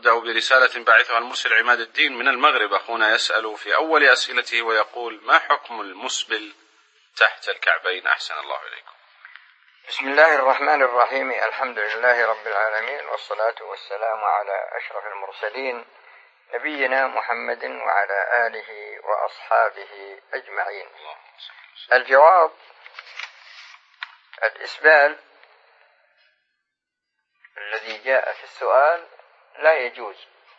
أبدأ برسالة باعثها المرسل عماد الدين من المغرب. أخونا يسأل في أول أسئلته ويقول: ما حكم المسبل تحت الكعبين؟ أحسن الله إليكم. بسم الله الرحمن الرحيم. الحمد لله رب العالمين، والصلاة والسلام على أشرف المرسلين نبينا محمد وعلى آله وأصحابه أجمعين. الجواب: الإسبال الذي جاء في السؤال لا يجوز،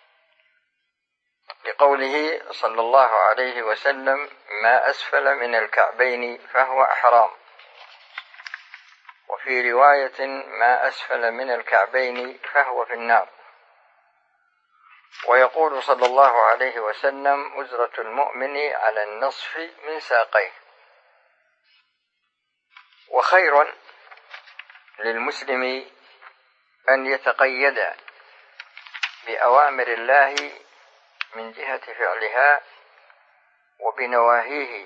لقوله صلى الله عليه وسلم: ما أسفل من الكعبين فهو حرام. وفي رواية: ما أسفل من الكعبين فهو في النار. ويقول صلى الله عليه وسلم: أزرة المؤمن على النصف من ساقيه. وخير للمسلم أن يتقيد بأوامر الله من جهة فعلها وبنواهيه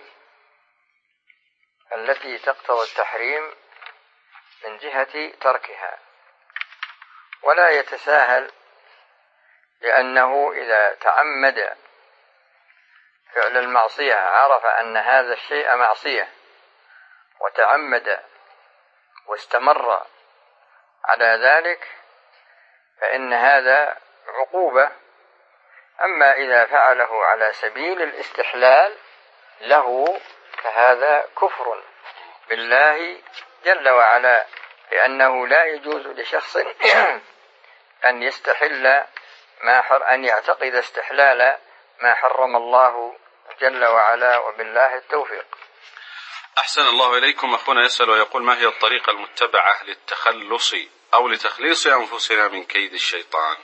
التي تقتضي التحريم من جهة تركها، ولا يتساهل، لأنه إذا تعمد فعل المعصية عرف أن هذا الشيء معصية وتعمد واستمر على ذلك فإن هذا عقوبة. أما إذا فعله على سبيل الاستحلال له فهذا كفر بالله جل وعلا، لأنه لا يجوز لشخص أن يستحل أن يعتقد استحلال ما حرم الله جل وعلا، وبالله التوفيق. أحسن الله إليكم. أخونا يسأل ويقول: ما هي الطريقة المتبعة للتخلص أو لتخليص أنفسنا من كيد الشيطان؟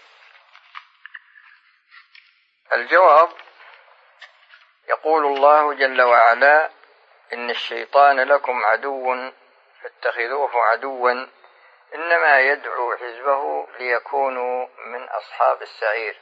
الجواب: يقول الله جل وعلا: إن الشيطان لكم عدو فاتخذوه عدوا إنما يدعو حزبه ليكونوا من أصحاب السعير.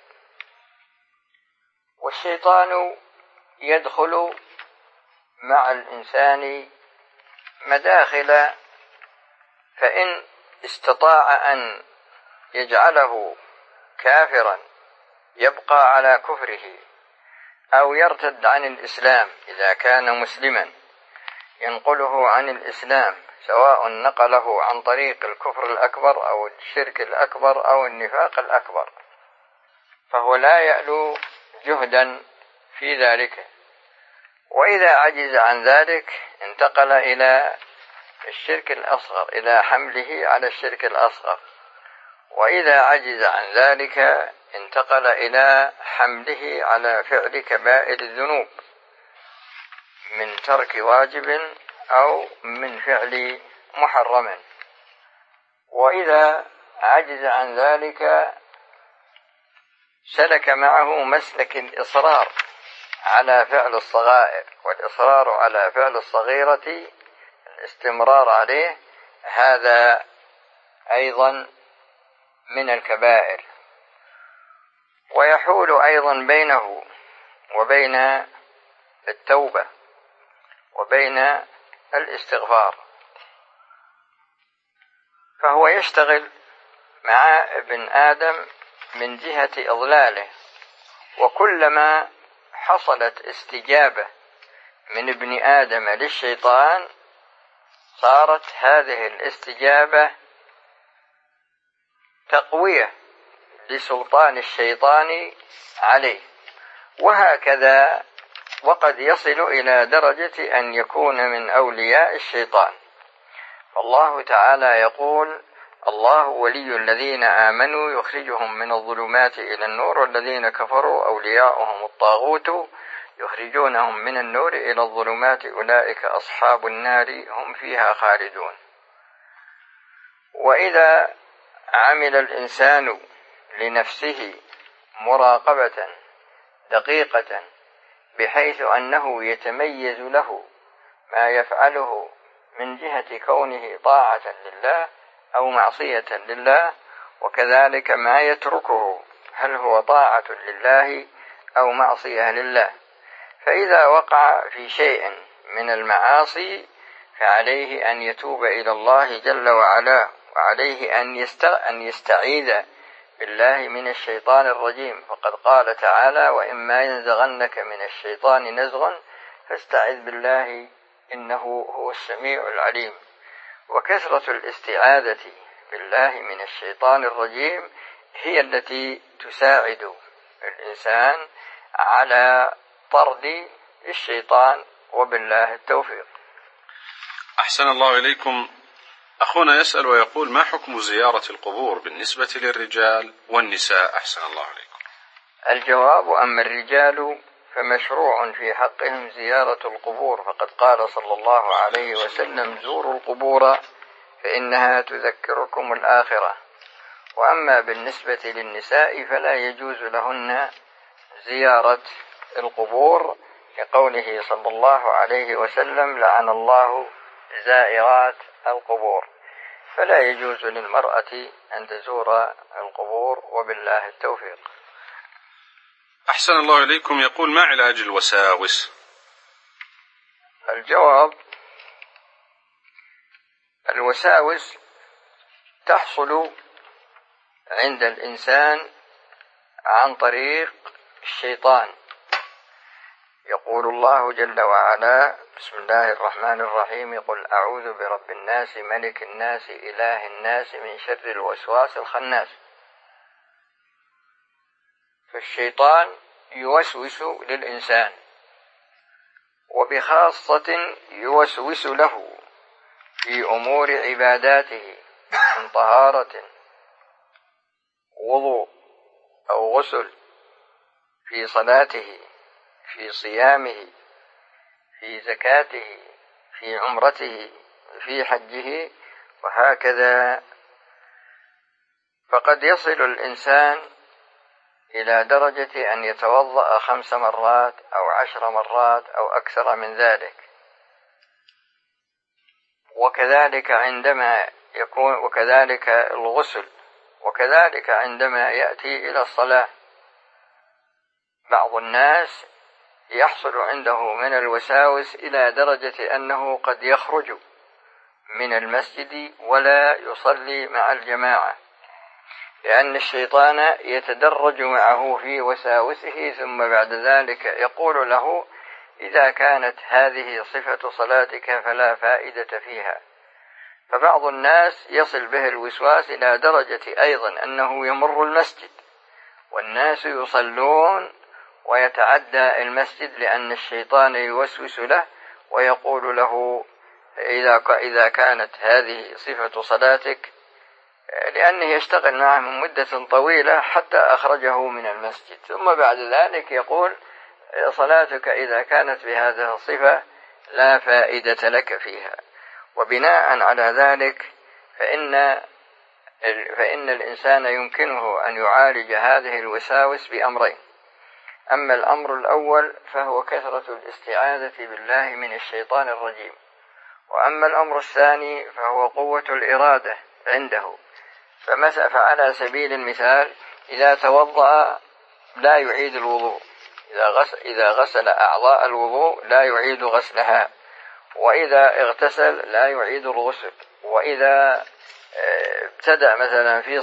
والشيطان يدخل مع الإنسان مداخل، فإن استطاع أن يجعله كافرا يبقى على كفره، أو يرتد عن الإسلام إذا كان مسلما ينقله عن الإسلام، سواء نقله عن طريق الكفر الأكبر أو الشرك الأكبر أو النفاق الأكبر، فهو لا يألو جهدا في ذلك. وإذا عجز عن ذلك انتقل إلى الشرك الأصغر، إلى حمله على الشرك الأصغر. وإذا عجز عن ذلك انتقل إلى حمله على فعل كبائر الذنوب من ترك واجب أو من فعل محرم. وإذا عجز عن ذلك سلك معه مسلك الإصرار على فعل الصغائر، والإصرار على فعل الصغيرة الاستمرار عليه، هذا أيضا من الكبائر. ويحول أيضا بينه وبين التوبة وبين الاستغفار، فهو يشتغل مع ابن آدم من جهة إضلاله. وكلما حصلت استجابة من ابن آدم للشيطان صارت هذه الاستجابة تقوية لسلطان الشيطان عليه، وهكذا. وقد يصل إلى درجة أن يكون من أولياء الشيطان. الله تعالى يقول: الله ولي الذين آمنوا يخرجهم من الظلمات إلى النور، والذين كفروا أولياؤهم الطاغوت يخرجونهم من النور إلى الظلمات، أولئك أصحاب النار هم فيها خالدون. وإذا عمل الإنسان لنفسه مراقبة دقيقة بحيث أنه يتميز له ما يفعله من جهة كونه طاعة لله أو معصية لله، وكذلك ما يتركه هل هو طاعة لله أو معصية لله، فإذا وقع في شيء من المعاصي فعليه أن يتوب إلى الله جل وعلا، وعليه أن يستعيذ بالله من الشيطان الرجيم، فقد قال تعالى: وإما ينزغنك من الشيطان نزغ فاستعذ بالله إنه هو السميع العليم. وكثرة الاستعاذة بالله من الشيطان الرجيم هي التي تساعد الإنسان على طرد الشيطان، وبالله التوفيق. أحسن الله إليكم. أخونا يسأل ويقول: ما حكم زيارة القبور بالنسبة للرجال والنساء؟ أحسن الله إليكم. الجواب: أما الرجال فمشروع في حقهم زيارة القبور، فقد قال صلى الله عليه وسلم: زوروا القبور فإنها تذكركم الآخرة. وأما بالنسبة للنساء فلا يجوز لهن زيارة القبور، لقوله صلى الله عليه وسلم: لعن الله زائرات القبور. فلا يجوز للمرأة أن تزور القبور، وبالله التوفيق. أحسن الله إليكم. يقول: ما علاج الوساوس؟ الجواب: الوساوس تحصل عند الإنسان عن طريق الشيطان. يقول الله جل وعلا: بسم الله الرحمن الرحيم: قل أعوذ برب الناس ملك الناس إله الناس من شر الوسواس الخناس. فالشيطان يوسوس للإنسان، وبخاصة يوسوس له في أمور عباداته من طهارة، وضوء أو غسل، في صلاته، في صيامه، في زكاته، في عمرته، في حجه، وهكذا. فقد يصل الإنسان إلى درجة أن يتوضأ 5 مرات أو 10 مرات أو أكثر من ذلك. وكذلك وكذلك الغسل، وكذلك عندما يأتي إلى الصلاة. بعض الناس يحصل عنده من الوساوس إلى درجة أنه قد يخرج من المسجد ولا يصلي مع الجماعة، لأن الشيطان يتدرج معه في وساوسه، ثم بعد ذلك يقول له: إذا كانت هذه صفة صلاتك فلا فائدة فيها. فبعض الناس يصل به الوسواس إلى درجة أيضا أنه يمر المسجد والناس يصلون ويتعدى المسجد، لأن الشيطان يوسوس له ويقول له: إذا كانت هذه صفة صلاتك، لأنه يشتغل معه من مدة طويلة حتى أخرجه من المسجد، ثم بعد ذلك يقول: صلاتك إذا كانت بهذه الصفة لا فائدة لك فيها. وبناء على ذلك فإن الإنسان يمكنه أن يعالج هذه الوساوس بأمرين: أما الأمر الأول فهو كثرة الاستعاذة بالله من الشيطان الرجيم، وأما الأمر الثاني فهو قوة الإرادة عنده. فعلى سبيل المثال إذا توضأ لا يعيد الوضوء، إذا غسل أعضاء الوضوء لا يعيد غسلها، وإذا اغتسل لا يعيد الغسل، وإذا ابتدأ مثلا في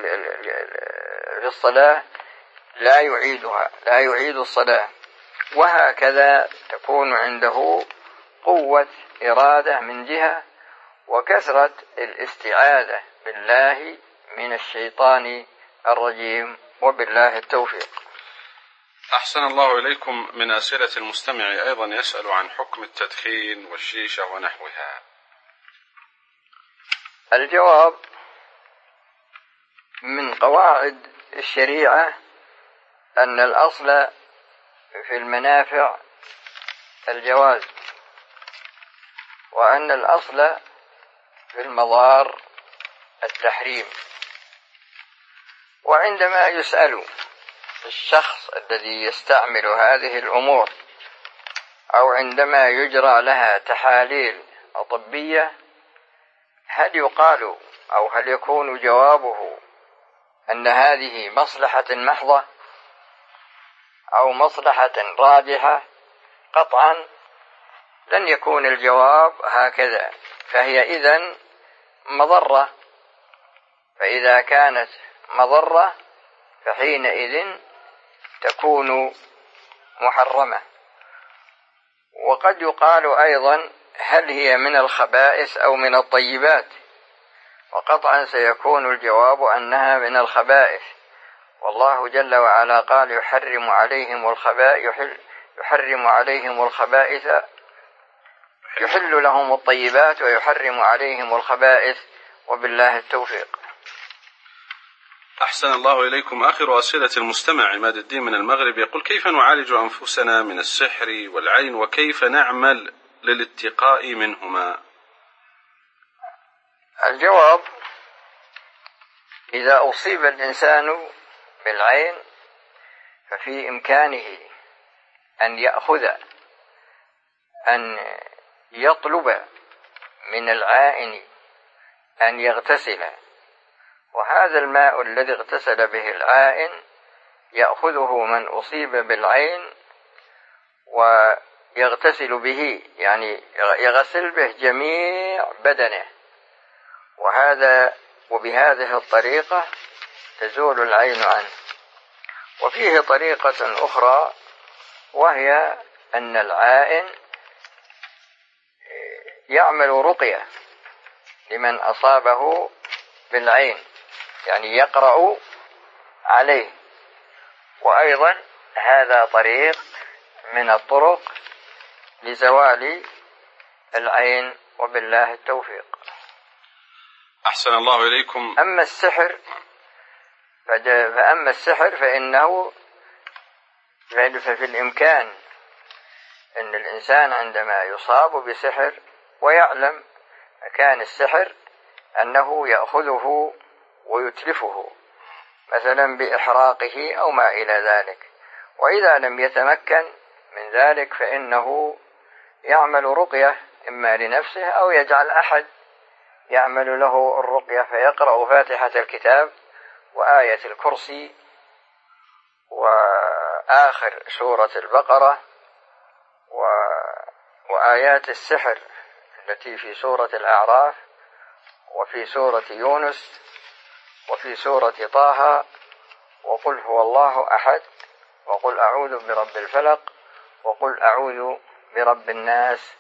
الصلاة لا يعيدها، لا يعيد الصلاة، وهكذا تكون عنده قوة إرادة من جهة، وكثرة الاستعاذة بالله من الشيطان الرجيم، وبالله التوفيق. أحسن الله إليكم. من أسئلة المستمع أيضا يسأل عن حكم التدخين والشيشة ونحوها. الجواب: من قواعد الشريعة أن الأصل في المنافع الجواز، وأن الأصل في المضار التحريم. وعندما يسأل الشخص الذي يستعمل هذه الأمور، أو عندما يجرى لها تحاليل طبية، هل يقال أو هل يكون جوابه أن هذه مصلحة محضة أو مصلحة راجحة؟ قطعا لن يكون الجواب هكذا، فهي إذن مضرة. فإذا كانت مضرة فحينئذ تكون محرمة. وقد يقال أيضا هل هي من الخبائث أو من الطيبات؟ وقطعا سيكون الجواب أنها من الخبائث، والله جل وعلا قال يحرم عليهم الخبائث، يحل لهم الطيبات ويحرم عليهم الخبائث، وبالله التوفيق. أحسن الله إليكم. آخر أسئلة المستمع عماد الدين من المغرب يقول: كيف نعالج أنفسنا من السحر والعين، وكيف نعمل للاتقاء منهما؟ الجواب: إذا أصيب الإنسان بالعين ففي إمكانه أن يطلب من العائن أن يغتسل، وهذا الماء الذي اغتسل به العائن يأخذه من أصيب بالعين ويغتسل به، يعني يغسل به جميع بدنه، وبهذه الطريقة تزول العين عنه. وفيه طريقة أخرى، وهي أن العائن يعمل رقية لمن أصابه بالعين، يعني يقرأ عليه، وأيضا هذا طريق من الطرق لزوال العين، وبالله التوفيق. أحسن الله إليكم. أما السحر فإنه ففي الإمكان أن الإنسان عندما يصاب بسحر ويعلم مكان السحر أنه يأخذه ويتلفه، مثلا بإحراقه أو ما إلى ذلك. وإذا لم يتمكن من ذلك فإنه يعمل رقية إما لنفسه أو يجعل أحد يعمل له الرقية، فيقرأ فاتحة الكتاب وآية الكرسي وآخر سورة البقرة وآيات السحر التي في سورة الأعراف وفي سورة يونس وفي سورة طه، وقل هو الله أحد، وقل أعوذ برب الفلق، وقل أعوذ برب الناس.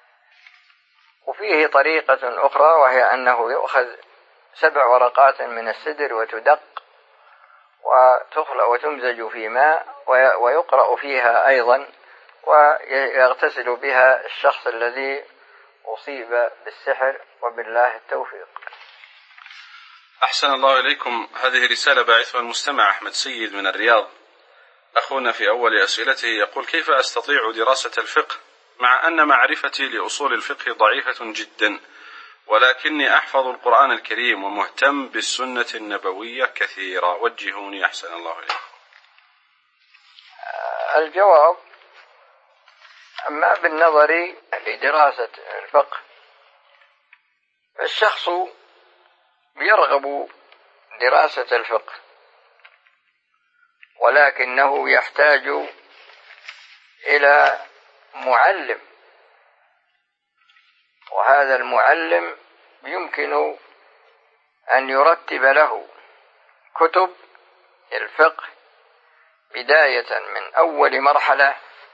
وفيه طريقة أخرى، وهي أنه يؤخذ 7 ورقات من السدر وتدق وتخلى وتمزج في ماء ويقرأ فيها أيضا، ويغتسل بها الشخص الذي أصيب بالسحر، وبالله التوفيق. أحسن الله إليكم. هذه رسالة باعثها المستمع أحمد سيد من الرياض. أخونا في أول أسئلته يقول: كيف أستطيع دراسة الفقه مع أن معرفتي لأصول الفقه ضعيفة جدا، ولكني أحفظ القرآن الكريم ومهتم بالسنة النبوية كثيرا، وجهوني أحسن الله إليكم. الجواب: أما بالنظر لدراسة الفقه فالشخص يرغب دراسة الفقه، ولكنه يحتاج إلى معلم، وهذا المعلم يمكن أن يرتب له كتب الفقه بداية من أول مرحلة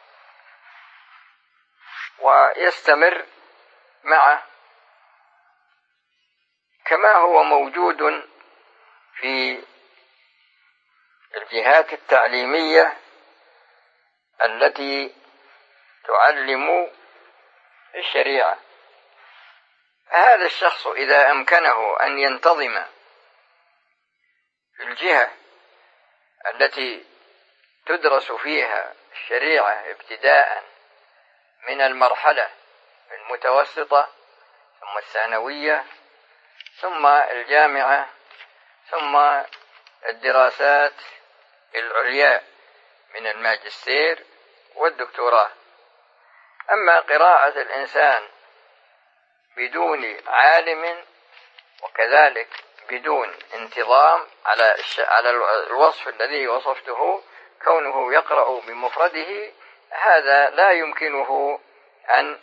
ويستمر معه، كما هو موجود في الجهات التعليمية التي تعلم الشريعة. هذا الشخص إذا أمكنه أن ينتظم في الجهة التي تدرس فيها الشريعة ابتداء من المرحلة المتوسطة ثم الثانوية ثم الجامعة ثم الدراسات العليا من الماجستير والدكتوراه. أما قراءة الإنسان بدون عالم وكذلك بدون انتظام على الوصف الذي وصفته، كونه يقرأ بمفرده، هذا لا يمكنه أن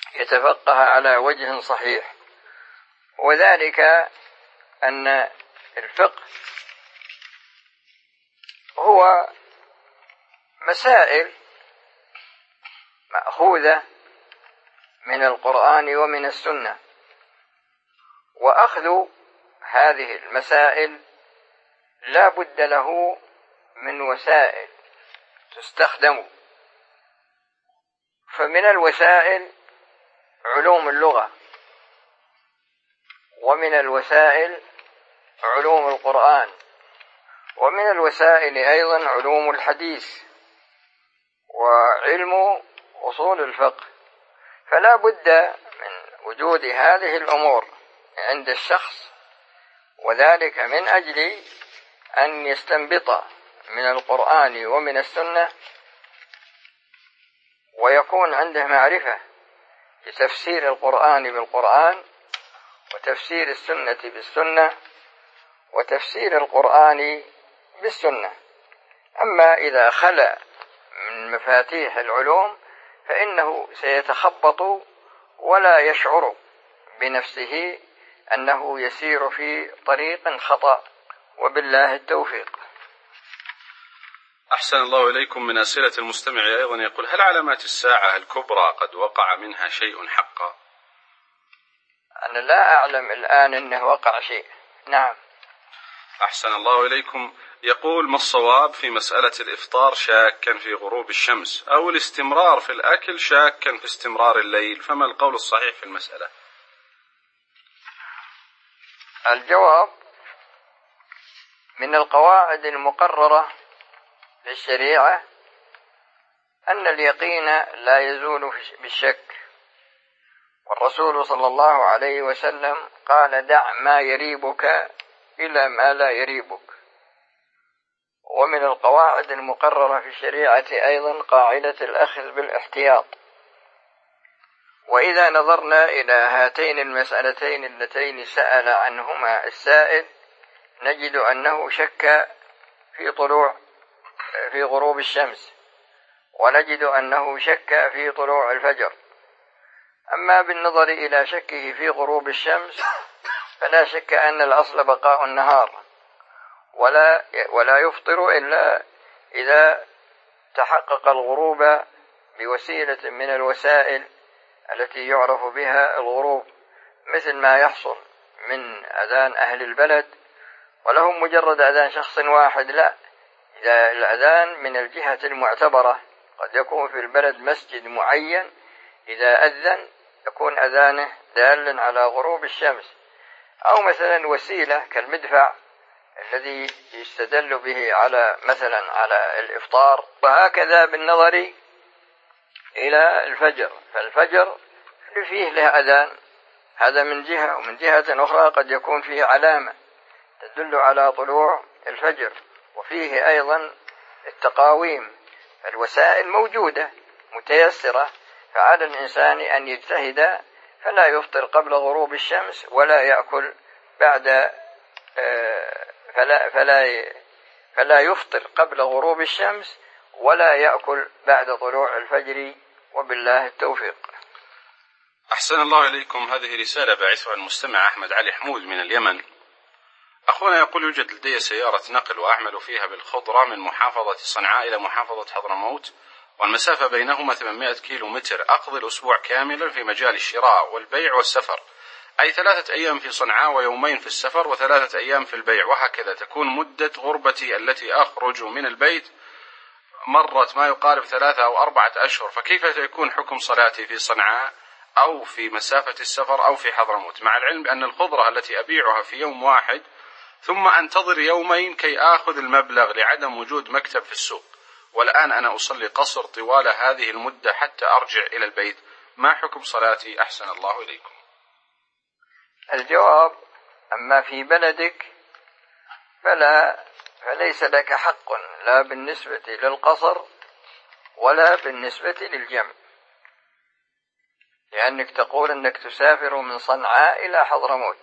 يتفقه على وجه صحيح. وذلك أن الفقه هو مسائل مأخوذة من القرآن ومن السنة، وأخذ هذه المسائل لا بد له من وسائل تستخدم. فمن الوسائل علوم اللغة، ومن الوسائل علوم القرآن، ومن الوسائل أيضا علوم الحديث وعلم أصول الفقه. فلا بد من وجود هذه الأمور عند الشخص، وذلك من أجل أن يستنبط من القرآن ومن السنة، ويكون عنده معرفة بتفسير القرآن بالقرآن، وتفسير السنة بالسنة، وتفسير القرآن بالسنة. أما إذا خلا من مفاتيح العلوم فإنه سيتخبط ولا يشعر بنفسه أنه يسير في طريق خطأ، وبالله التوفيق. أحسن الله إليكم. من أسئلة المستمع أيضا يقول: هل علامات الساعة الكبرى قد وقع منها شيء حقا؟ أنا لا أعلم الآن أنه وقع شيء. نعم. أحسن الله إليكم. يقول: ما الصواب في مسألة الإفطار شاكا في غروب الشمس، أو الاستمرار في الأكل شاكا في استمرار الليل، فما القول الصحيح في المسألة؟ الجواب: من القواعد المقررة للشريعة أن اليقين لا يزول بالشك، والرسول صلى الله عليه وسلم قال: دع ما يريبك إلى ما لا يريبك. ومن القواعد المقررة في الشريعة أيضا قاعدة الأخذ بالاحتياط. وإذا نظرنا إلى هاتين المسألتين اللتين سأل عنهما السائل نجد أنه شك في غروب الشمس، ونجد أنه شك في طلوع الفجر. أما بالنظر إلى شكه في غروب الشمس فلا شك أن الأصل بقاء النهار، ولا يفطر إلا إذا تحقق الغروب بوسيلة من الوسائل التي يعرف بها الغروب، مثل ما يحصل من أذان أهل البلد، ولهم مجرد أذان شخص واحد، لا، إذا الأذان من الجهة المعتبرة، قد يكون في البلد مسجد معين إذا أذن يكون أذانه دالا على غروب الشمس، أو مثلا وسيلة كالمدفع الذي يستدل به مثلا على الإفطار. وهكذا بالنظر إلى الفجر، فالفجر فيه له أذان، هذا من جهة، ومن جهة أخرى قد يكون فيه علامة تدل على طلوع الفجر، وفيه أيضا التقاويم. الوسائل موجودة متيسرة، فعلى الإنسان أن يجتهد فلا يفطر قبل غروب الشمس، ولا يأكل بعد فلا يفطر قبل غروب الشمس، ولا يأكل بعد طلوع الفجر، وبالله التوفيق. أحسن الله إليكم. هذه رسالة باعثها المستمع أحمد علي حمود من اليمن. أخونا يقول: يوجد لدي سيارة نقل وأعمل فيها بالخضرة من محافظة صنعاء إلى محافظة حضرموت، والمسافة بينهما 800 كيلومتر. أقضي الأسبوع كاملا في مجال الشراء والبيع والسفر، أي 3 أيام في صنعاء ويومين في السفر و3 أيام في البيع، وهكذا تكون مدة غربتي التي أخرج من البيت مرت ما يقارب 3 أو 4 أشهر. فكيف يكون حكم صلاتي في صنعاء أو في مسافة السفر أو في حضرموت، مع العلم بأن الخضرة التي أبيعها في يوم واحد ثم أنتظر يومين كي آخذ المبلغ لعدم وجود مكتب في السوق، والآن أنا أصلي قصر طوال هذه المدة حتى أرجع إلى البيت، ما حكم صلاتي؟ أحسن الله إليكم. الجواب: أما في بلدك فليس لك حق، لا بالنسبة للقصر ولا بالنسبة للجمع، لأنك تقول أنك تسافر من صنعاء إلى حضرموت.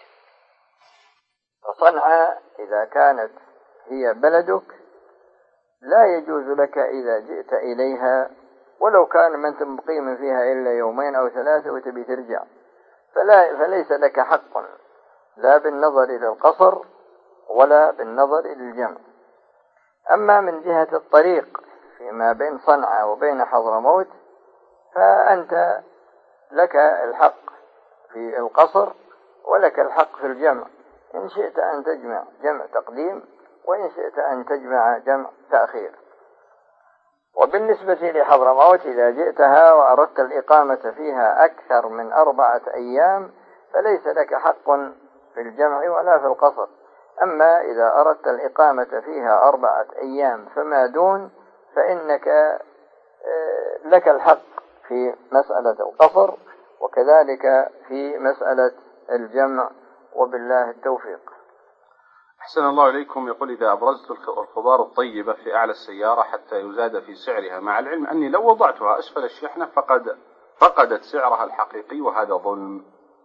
فصنعاء إذا كانت هي بلدك لا يجوز لك إذا جئت إليها، ولو كان ما أنت مقيم فيها إلا 2 أو 3 وتبي ترجع، فليس لك حق لا بالنظر إلى القصر ولا بالنظر إلى الجمع. أما من جهة الطريق فيما بين صنعاء وبين حضرموت فأنت لك الحق في القصر ولك الحق في الجمع، إن شئت أن تجمع جمع تقديم وإن شئت أن تجمع جمع تأخير. وبالنسبة لحضرموت إذا جئتها وأردت الإقامة فيها أكثر من 4 أيام فليس لك حق في الجمع ولا في القصر. أما إذا أردت الإقامة فيها 4 أيام فما دون فإنك لك الحق في مسألة القصر وكذلك في مسألة الجمع، وبالله التوفيق. أحسن الله إليكم. يقول إذا أبرزت الخضار الطيبة في أعلى السيارة حتى يزاد في سعرها، مع العلم أني لو وضعتها أسفل الشحنة فقدت سعرها الحقيقي وهذا ظلم.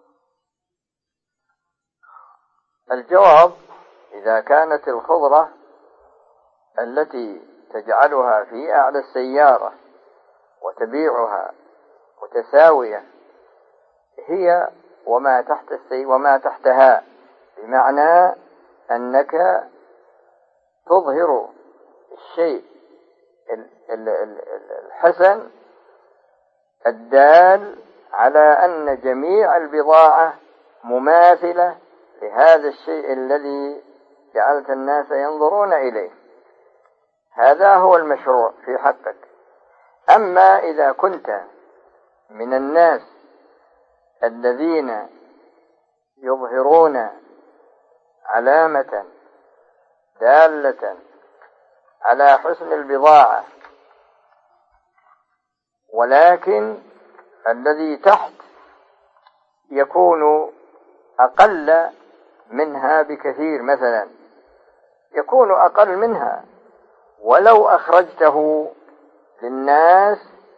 الجواب: إذا كانت الخضرة التي تجعلها في أعلى السيارة وتبيعها متساوية هي وما تحتها، بمعنى أنك تظهر الشيء الحسن الدال على أن جميع البضاعة مماثلة لهذا الشيء الذي جعلت الناس ينظرون إليه، هذا هو المشروع في حقك. أما إذا كنت من الناس الذين يظهرون علامة دالة على حسن البضاعة ولكن الذي تحت يكون أقل منها بكثير، مثلا يكون أقل منها ولو أخرجته للناس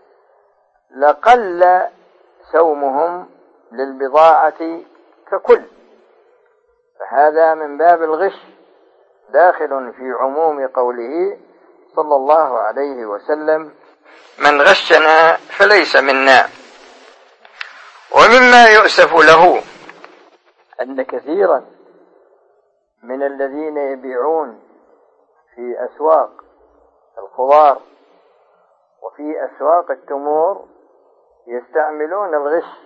لقل سومهم للبضاعة ككل، فهذا من باب الغش داخل في عموم قوله صلى الله عليه وسلم: من غشنا فليس منا. ومما يؤسف له أن كثيرا من الذين يبيعون في أسواق الخضار وفي أسواق التمور يستعملون الغش،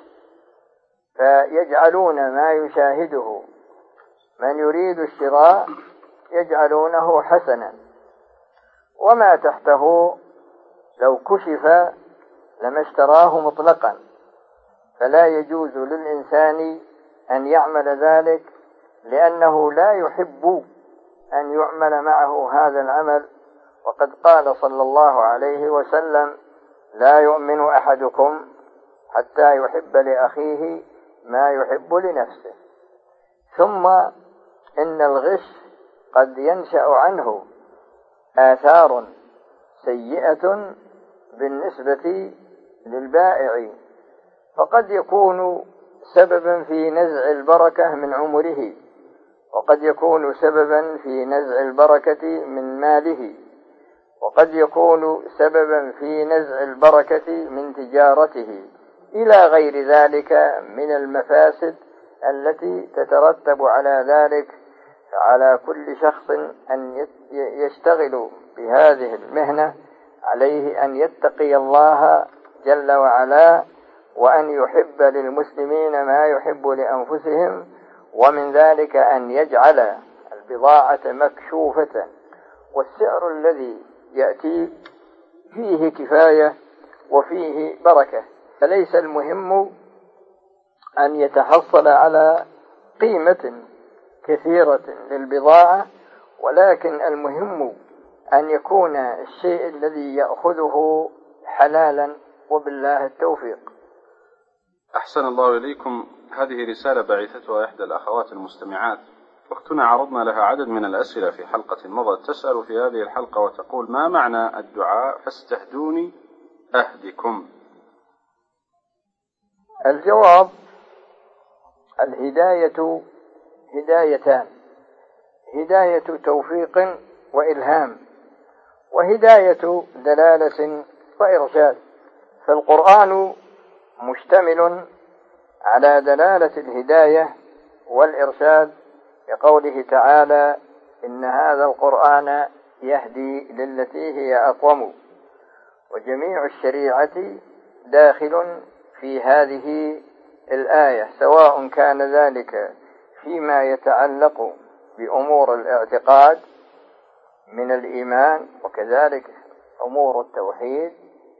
فيجعلون ما يشاهده من يريد الشراء يجعلونه حسنا، وما تحته لو كشف لما اشتراه مطلقا، فلا يجوز للإنسان أن يعمل ذلك لأنه لا يحب أن يعمل معه هذا العمل. وقد قال صلى الله عليه وسلم: لا يؤمن أحدكم حتى يحب لأخيه ما يحب لنفسه. ثم إن الغش قد ينشأ عنه آثار سيئة بالنسبة للبائع، فقد يكون سببا في نزع البركة من عمره، وقد يكون سببا في نزع البركة من ماله، وقد يكون سببا في نزع البركة من تجارته، إلى غير ذلك من المفاسد التي تترتب على ذلك. فعلى كل شخص أن يشتغل بهذه المهنة عليه أن يتقي الله جل وعلا، وأن يحب للمسلمين ما يحب لأنفسهم، ومن ذلك أن يجعل البضاعة مكشوفة والسعر الذي يأتي فيه كفاية وفيه بركة. فليس المهم أن يتحصل على قيمة كثيرة للبضاعة، ولكن المهم أن يكون الشيء الذي يأخذه حلالا، وبالله التوفيق. أحسن الله إليكم. هذه رسالة بعثتها إحدى الأخوات المستمعات، أختنا عرضنا لها عدد من الأسئلة في حلقة مضت، تسأل في هذه الحلقة وتقول: ما معنى الدعاء فاستهدوني أهدكم؟ الجواب: الهداية هدايتان: هداية توفيق وإلهام، وهداية دلالة وإرشاد. فالقرآن مشتمل على دلالة الهداية والإرشاد، لقوله تعالى: إن هذا القرآن يهدي للتي هي أقوم، وجميع الشريعة داخل في هذه الآية، سواء كان ذلك فيما يتعلق بأمور الاعتقاد من الإيمان، وكذلك أمور التوحيد،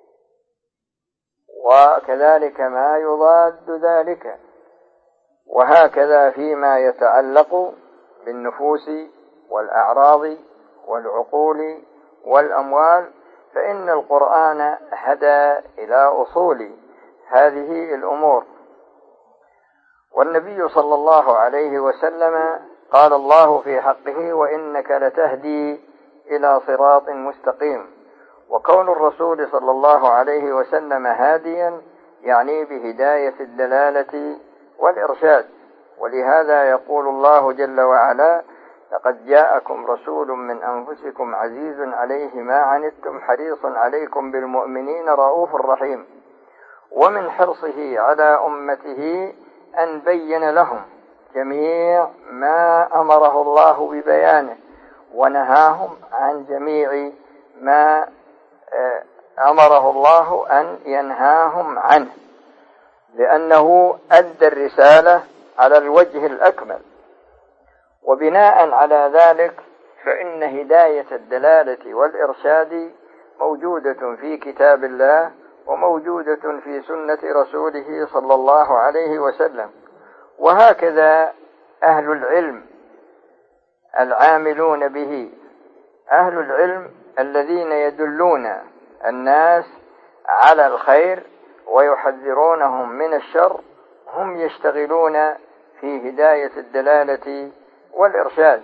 وكذلك ما يضاد ذلك، وهكذا فيما يتعلق بالنفوس والأعراض والعقول والأموال، فإن القرآن هدى إلى أصول هذه الأمور. والنبي صلى الله عليه وسلم قال الله في حقه: وإنك لتهدي إلى صراط مستقيم. وكون الرسول صلى الله عليه وسلم هاديا يعني بهداية الدلالة والإرشاد، ولهذا يقول الله جل وعلا: لقد جاءكم رسول من أنفسكم عزيز عليه ما عنتم حريص عليكم بالمؤمنين رؤوف رحيم. ومن حرصه على أمته أن بين لهم جميع ما أمره الله ببيانه، ونهاهم عن جميع ما أمره الله أن ينهاهم عنه، لأنه أدى الرسالة على الوجه الأكمل. وبناء على ذلك فإن هداية الدلالة والإرشاد موجودة في كتاب الله، وموجودة في سنة رسوله صلى الله عليه وسلم. وهكذا أهل العلم العاملون به، أهل العلم الذين يدلون الناس على الخير ويحذرونهم من الشر، هم يشتغلون في هداية الدلالة والإرشاد.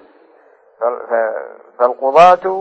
فالقضاة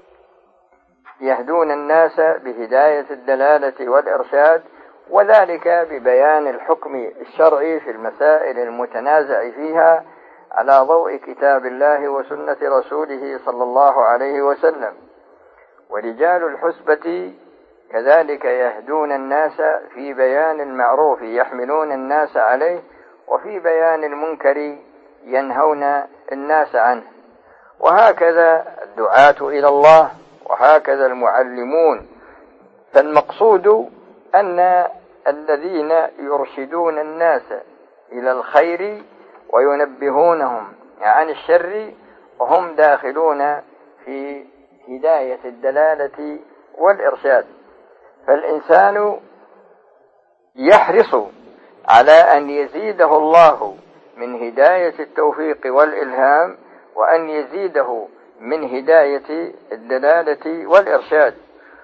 يهدون الناس بهداية الدلالة والإرشاد، وذلك ببيان الحكم الشرعي في المسائل المتنازع فيها على ضوء كتاب الله وسنة رسوله صلى الله عليه وسلم. ورجال الحسبة كذلك يهدون الناس في بيان المعروف يحملون الناس عليه، وفي بيان المنكر ينهون الناس عنه. وهكذا الدعاة إلى الله، وهكذا المعلمون. فالمقصود أن الذين يرشدون الناس إلى الخير وينبهونهم عن الشر هم داخلون في هداية الدلالة والإرشاد. فالإنسان يحرص على أن يزيده الله من هداية التوفيق والإلهام، وأن يزيده من هداية الدلالة والإرشاد.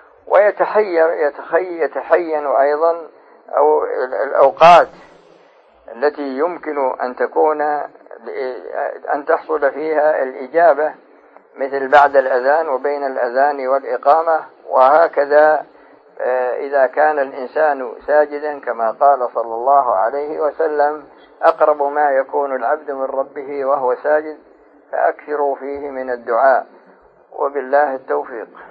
ويتحين أيضا الأوقات التي يمكن أن تحصل فيها الإجابة، مثل بعد الأذان وبين الأذان والإقامة. وهكذا إذا كان الإنسان ساجدا، كما قال صلى الله عليه وسلم: أقرب ما يكون العبد من ربه وهو ساجد، فأكثروا فيه من الدعاء. وبالله التوفيق.